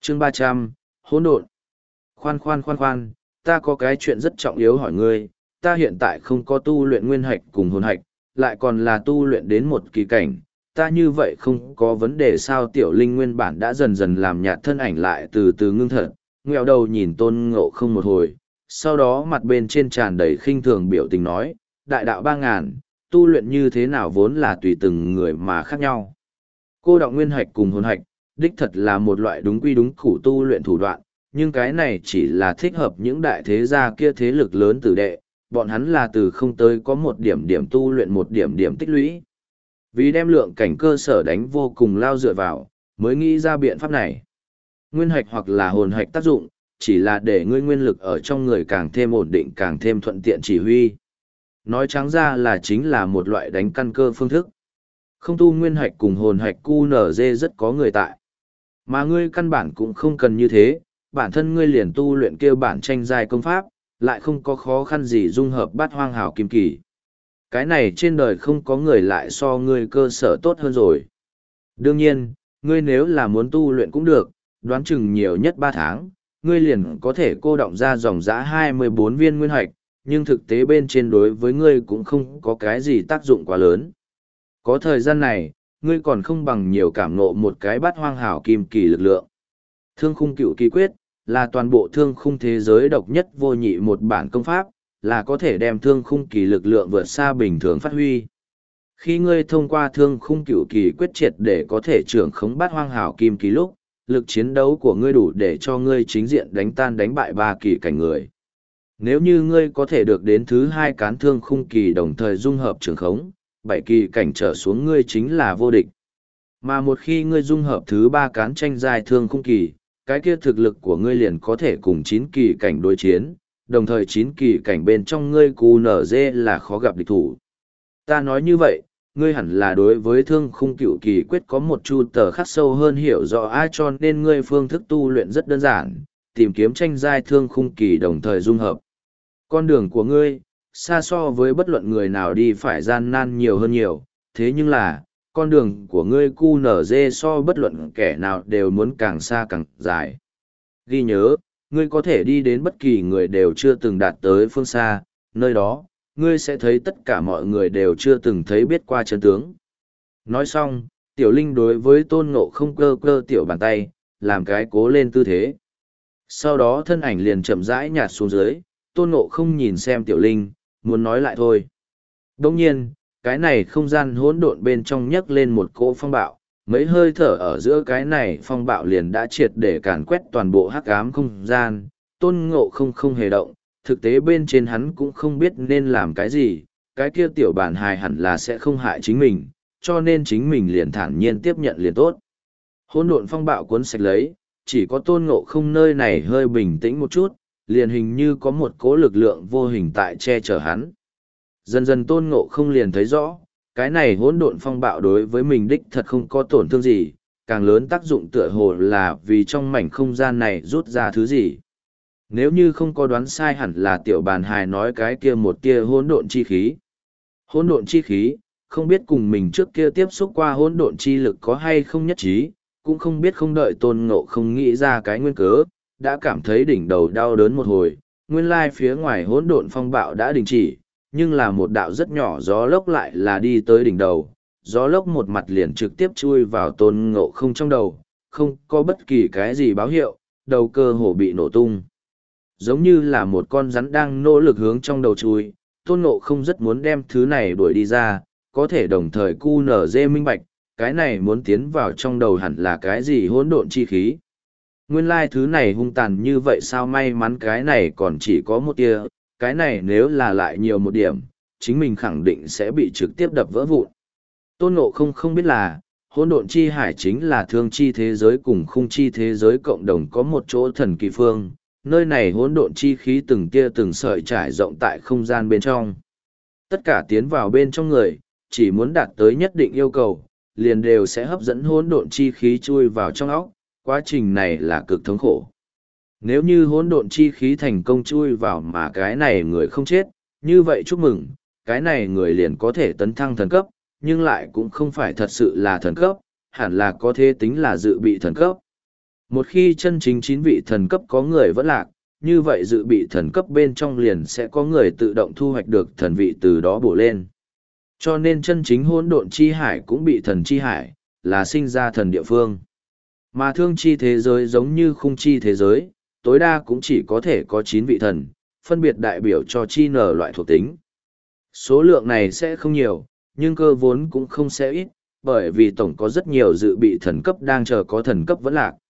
chương 300, hỗn độn. Khoan khoan khoan khoan, ta có cái chuyện rất trọng yếu hỏi ngươi, ta hiện tại không có tu luyện nguyên hạch cùng hồn hạch, lại còn là tu luyện đến một kỳ cảnh, ta như vậy không có vấn đề sao? Tiểu Linh nguyên bản đã dần dần làm nhạt thân ảnh lại từ từ ngưng thật, nghẹo đầu nhìn Tôn Ngộ Không một hồi, sau đó mặt bên trên tràn đầy khinh thường biểu tình nói, đại đạo 3.000, tu luyện như thế nào vốn là tùy từng người mà khác nhau. Cô đọng nguyên hạch cùng hồn hạch, đích thật là một loại đúng quy đúng củ tu luyện thủ đoạn, nhưng cái này chỉ là thích hợp những đại thế gia kia thế lực lớn tử đệ, bọn hắn là từ không tới có một điểm điểm tu luyện một điểm điểm tích lũy. Vì đem lượng cảnh cơ sở đánh vô cùng lao dựa vào, mới nghĩ ra biện pháp này. Nguyên hạch hoặc là hồn hạch tác dụng, chỉ là để ngươi nguyên lực ở trong người càng thêm ổn định càng thêm thuận tiện chỉ huy. Nói trắng ra là chính là một loại đánh căn cơ phương thức. Không tu nguyên hạch cùng hồn hạch QNZ rất có người tại. Mà ngươi căn bản cũng không cần như thế, bản thân ngươi liền tu luyện kêu bản tranh giai công pháp, lại không có khó khăn gì dung hợp bát hoang hảo kim kỳ. Cái này trên đời không có người lại so ngươi cơ sở tốt hơn rồi. Đương nhiên, ngươi nếu là muốn tu luyện cũng được, đoán chừng nhiều nhất 3 tháng, ngươi liền có thể cô đọng ra dòng dã 24 viên nguyên hạch, nhưng thực tế bên trên đối với ngươi cũng không có cái gì tác dụng quá lớn. Có thời gian này, ngươi còn không bằng nhiều cảm ngộ một cái bát hoang hảo kim kỳ lực lượng. Thương khung cựu kỳ quyết, là toàn bộ thương khung thế giới độc nhất vô nhị một bản công pháp, là có thể đem thương khung kỳ lực lượng vượt xa bình thường phát huy. Khi ngươi thông qua thương khung cựu kỳ quyết triệt để có thể trưởng khống bát hoang hảo kim kỳ lúc, lực chiến đấu của ngươi đủ để cho ngươi chính diện đánh tan đánh bại 3 kỳ cảnh người. Nếu như ngươi có thể được đến thứ 2 cán thương khung kỳ đồng thời dung hợp trưởng khống, 7 kỳ cảnh trở xuống ngươi chính là vô địch. Mà một khi ngươi dung hợp thứ 3 cán tranh giai thương khung kỳ, cái kia thực lực của ngươi liền có thể cùng 9 kỳ cảnh đối chiến, đồng thời 9 kỳ cảnh bên trong ngươi QNZ là khó gặp địch thủ. Ta nói như vậy, ngươi hẳn là đối với thương khung cựu kỳ quyết có một chu tờ khắc sâu hơn hiểu rõ ai, cho nên ngươi phương thức tu luyện rất đơn giản, tìm kiếm tranh giai thương khung kỳ đồng thời dung hợp. Con đường của ngươi, xa so với bất luận người nào đi phải gian nan nhiều hơn nhiều, thế nhưng là, con đường của ngươi QNZ so bất luận kẻ nào đều muốn càng xa càng dài. Ghi nhớ, ngươi có thể đi đến bất kỳ người đều chưa từng đạt tới phương xa, nơi đó, ngươi sẽ thấy tất cả mọi người đều chưa từng thấy biết qua chân tướng. Nói xong, Tiểu Linh đối với Tôn Ngộ Không cơ cơ tiểu bàn tay, làm cái cố lên tư thế. Sau đó thân ảnh liền chậm rãi nhạt xuống dưới, Tôn Ngộ Không nhìn xem Tiểu Linh, muốn nói lại thôi. Đồng nhiên, cái này không gian hỗn độn bên trong nhấc lên một cỗ phong bạo, mấy hơi thở ở giữa cái này phong bạo liền đã triệt để càn quét toàn bộ hắc ám không gian. Tôn Ngộ Không không hề động, thực tế bên trên hắn cũng không biết nên làm cái gì, cái kia tiểu bản hài hẳn là sẽ không hại chính mình, cho nên chính mình liền thản nhiên tiếp nhận liền tốt. Hỗn độn phong bạo cuốn sạch lấy, chỉ có Tôn Ngộ Không nơi này hơi bình tĩnh một chút, liền hình như có một cỗ lực lượng vô hình tại che chở hắn. Dần dần Tôn Ngộ Không liền thấy rõ, cái này hỗn độn phong bạo đối với mình đích thật không có tổn thương gì, càng lớn tác dụng tựa hồ là vì trong mảnh không gian này rút ra thứ gì. Nếu như không có đoán sai hẳn là tiểu bàn hài nói cái kia một tia hỗn độn chi khí. Hỗn độn chi khí, không biết cùng mình trước kia tiếp xúc qua hỗn độn chi lực có hay không nhất trí, cũng không biết không đợi Tôn Ngộ Không nghĩ ra cái nguyên cớ, đã cảm thấy đỉnh đầu đau đớn một hồi, nguyên lai phía ngoài hỗn độn phong bạo đã đình chỉ, nhưng là một đạo rất nhỏ gió lốc lại là đi tới đỉnh đầu, gió lốc một mặt liền trực tiếp chui vào Tôn Ngộ Không trong đầu, không có bất kỳ cái gì báo hiệu, đầu cơ hồ bị nổ tung. Giống như là một con rắn đang nỗ lực hướng trong đầu chui, Tôn Ngộ Không rất muốn đem thứ này đuổi đi ra, có thể đồng thời QNZ minh bạch, cái này muốn tiến vào trong đầu hẳn là cái gì hỗn độn chi khí. Nguyên lai thứ này hung tàn như vậy sao, may mắn cái này còn chỉ có một tia, cái này nếu là lại nhiều một điểm, chính mình khẳng định sẽ bị trực tiếp đập vỡ vụn. Tôn Ngộ Không không biết là, hỗn độn chi hải chính là thương chi thế giới cùng khung chi thế giới cộng đồng có một chỗ thần kỳ phương, nơi này hỗn độn chi khí từng tia từng sợi trải rộng tại không gian bên trong. Tất cả tiến vào bên trong người, chỉ muốn đạt tới nhất định yêu cầu, liền đều sẽ hấp dẫn hỗn độn chi khí chui vào trong óc, quá trình này là cực thống khổ. Nếu như hỗn độn chi khí thành công chui vào mà cái này người không chết, như vậy chúc mừng, cái này người liền có thể tấn thăng thần cấp, nhưng lại cũng không phải thật sự là thần cấp, hẳn là có thể tính là dự bị thần cấp. Một khi chân chính 9 vị thần cấp có người vẫn lạc, như vậy dự bị thần cấp bên trong liền sẽ có người tự động thu hoạch được thần vị từ đó bổ lên. Cho nên chân chính hỗn độn chi hải cũng bị thần chi hải, là sinh ra thần địa phương. Mà thương chi thế giới giống như khung chi thế giới, tối đa cũng chỉ có thể có 9 vị thần, phân biệt đại biểu cho chi nở loại thuộc tính. Số lượng này sẽ không nhiều, nhưng cơ vốn cũng không sẽ ít, bởi vì tổng có rất nhiều dự bị thần cấp đang chờ có thần cấp vẫn lạc.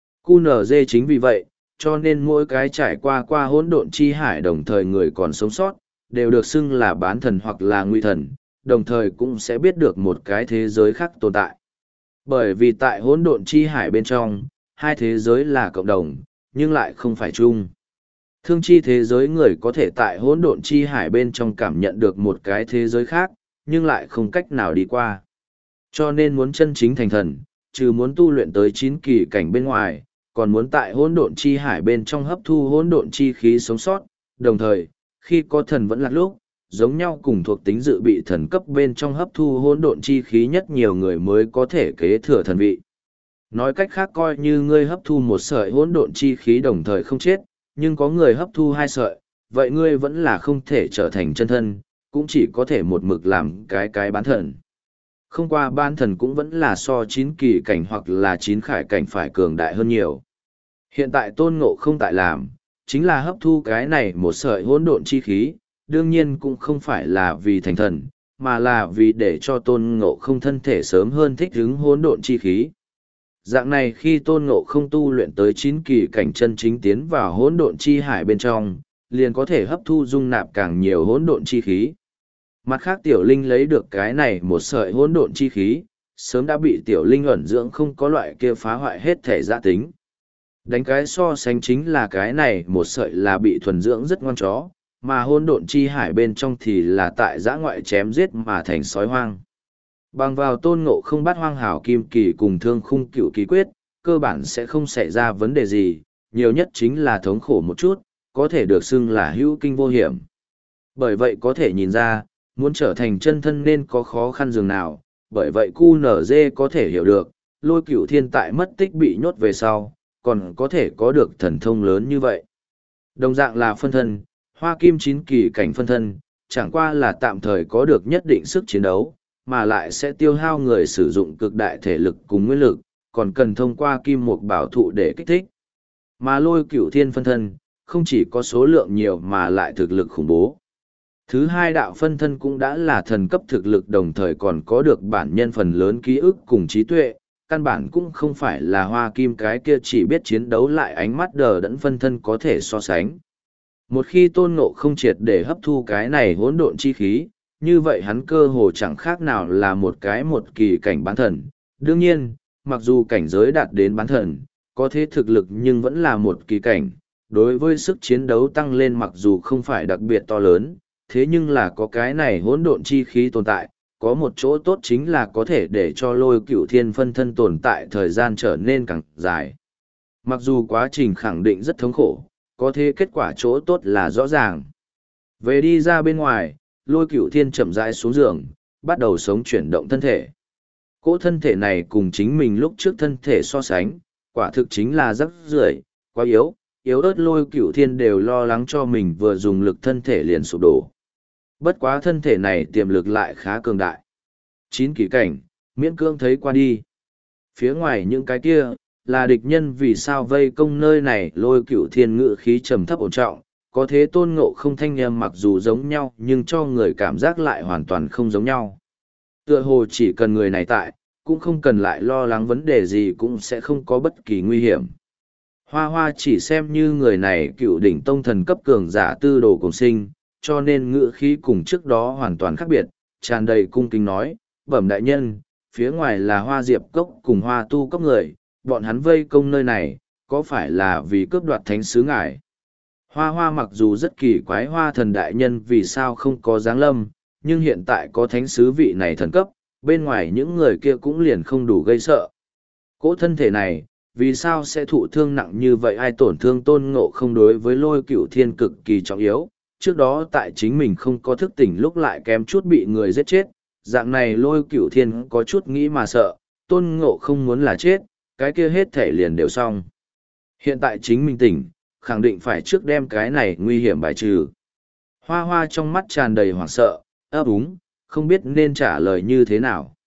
QNZ chính vì vậy, cho nên mỗi cái trải qua hỗn độn chi hải đồng thời người còn sống sót, đều được xưng là bán thần hoặc là nguy thần, đồng thời cũng sẽ biết được một cái thế giới khác tồn tại. Bởi vì tại hỗn độn chi hải bên trong, hai thế giới là cộng đồng, nhưng lại không phải chung. Thương chi thế giới người có thể tại hỗn độn chi hải bên trong cảm nhận được một cái thế giới khác, nhưng lại không cách nào đi qua. Cho nên muốn chân chính thành thần, trừ muốn tu luyện tới 9 kỳ cảnh bên ngoài, còn muốn tại hỗn độn chi hải bên trong hấp thu hỗn độn chi khí sống sót, đồng thời, khi có thần vẫn lạc lúc, giống nhau cùng thuộc tính dự bị thần cấp bên trong hấp thu hỗn độn chi khí nhất nhiều người mới có thể kế thừa thần vị. Nói cách khác coi như ngươi hấp thu một sợi hỗn độn chi khí đồng thời không chết, nhưng có người hấp thu 2 sợi, vậy ngươi vẫn là không thể trở thành chân thân, cũng chỉ có thể một mực làm cái bán thần. Không qua bán thần cũng vẫn là so 9 kỳ cảnh hoặc là 9 khải cảnh phải cường đại hơn nhiều. Hiện tại Tôn Ngộ không tại làm, chính là hấp thu cái này một sợi hỗn độn chi khí, đương nhiên cũng không phải là vì thành thần, mà là vì để cho Tôn Ngộ không thân thể sớm hơn thích ứng hỗn độn chi khí. Dạng này khi Tôn Ngộ không tu luyện tới 9 kỳ cảnh chân chính tiến vào hỗn độn chi hải bên trong, liền có thể hấp thu dung nạp càng nhiều hỗn độn chi khí. Mặt khác Tiểu Linh lấy được cái này một sợi hỗn độn chi khí, sớm đã bị Tiểu Linh ẩn dưỡng không có loại kia phá hoại hết thể gia tính. Đánh cái so sánh chính là cái này một sợi là bị thuần dưỡng rất ngoan chó, mà hỗn độn chi hải bên trong thì là tại giã ngoại chém giết mà thành sói hoang. Bằng vào Tôn Ngộ không bắt hoang hảo kim kỳ cùng thương khung cựu ký quyết, cơ bản sẽ không xảy ra vấn đề gì, nhiều nhất chính là thống khổ một chút, có thể được xưng là hữu kinh vô hiểm. Bởi vậy có thể nhìn ra, muốn trở thành chân thân nên có khó khăn dường nào, bởi vậy QNZ có thể hiểu được, Lôi Cửu Thiên tại mất tích bị nhốt về sau, còn có thể có được thần thông lớn như vậy. Đồng dạng là phân thân, Hoa Kim 9 kỳ cảnh phân thân, chẳng qua là tạm thời có được nhất định sức chiến đấu, mà lại sẽ tiêu hao người sử dụng cực đại thể lực cùng nguyên lực, còn cần thông qua kim mục bảo thụ để kích thích. Mà Lôi Cửu Thiên phân thân, không chỉ có số lượng nhiều mà lại thực lực khủng bố. Thứ hai đạo phân thân cũng đã là thần cấp thực lực đồng thời còn có được bản nhân phần lớn ký ức cùng trí tuệ, căn bản cũng không phải là Hoa Kim cái kia chỉ biết chiến đấu lại ánh mắt đờ đẫn phân thân có thể so sánh. Một khi Tôn Ngộ không triệt để hấp thu cái này hỗn độn chi khí, như vậy hắn cơ hồ chẳng khác nào là một kỳ cảnh bán thần. Đương nhiên, mặc dù cảnh giới đạt đến bán thần, có thế thực lực nhưng vẫn là một kỳ cảnh, đối với sức chiến đấu tăng lên mặc dù không phải đặc biệt to lớn, thế nhưng là có cái này hỗn độn chi khí tồn tại, có một chỗ tốt chính là có thể để cho Lôi Cửu Thiên phân thân tồn tại thời gian trở nên càng dài. Mặc dù quá trình khẳng định rất thống khổ, có thế kết quả chỗ tốt là rõ ràng. Về đi ra bên ngoài, Lôi Cửu Thiên chậm rãi xuống giường, bắt đầu sống chuyển động thân thể. Cỗ thân thể này cùng chính mình lúc trước thân thể so sánh, quả thực chính là rắc rưởi, quá yếu, yếu ớt Lôi Cửu Thiên đều lo lắng cho mình vừa dùng lực thân thể liền sụp đổ. Bất quá thân thể này tiềm lực lại khá cường đại. 9 kỳ cảnh, miễn cưỡng thấy qua đi. Phía ngoài những cái kia, là địch nhân vì sao vây công nơi này. Lôi Cửu Thiên ngự khí trầm thấp ổn trọng, có thế Tôn Ngộ không thanh âm mặc dù giống nhau nhưng cho người cảm giác lại hoàn toàn không giống nhau. Tựa hồ chỉ cần người này tại, cũng không cần lại lo lắng vấn đề gì cũng sẽ không có bất kỳ nguy hiểm. Hoa Hoa chỉ xem như người này cựu đỉnh tông thần cấp cường giả tư đồ cùng sinh, cho nên ngữ khí cùng trước đó hoàn toàn khác biệt, tràn đầy cung kính nói, bẩm đại nhân, phía ngoài là Hoa Diệp Cốc cùng Hoa Tu Cốc người, bọn hắn vây công nơi này, có phải là vì cướp đoạt thánh sứ ngài? Hoa Hoa mặc dù rất kỳ quái Hoa thần đại nhân vì sao không có giáng lâm, nhưng hiện tại có thánh sứ vị này thần cấp, bên ngoài những người kia cũng liền không đủ gây sợ. Cỗ thân thể này, vì sao sẽ thụ thương nặng như vậy? Ai tổn thương Tôn Ngộ không đối với Lôi Cửu Thiên cực kỳ trọng yếu, trước đó tại chính mình không có thức tỉnh lúc lại kém chút bị người giết chết, dạng này Lôi Cửu Thiên có chút nghĩ mà sợ, Tôn Ngộ không muốn là chết, cái kia hết thể liền đều xong. Hiện tại chính mình tỉnh, khẳng định phải trước đem cái này nguy hiểm bài trừ. Hoa hoa trong mắt tràn đầy hoảng sợ, ấp úng, không biết nên trả lời như thế nào.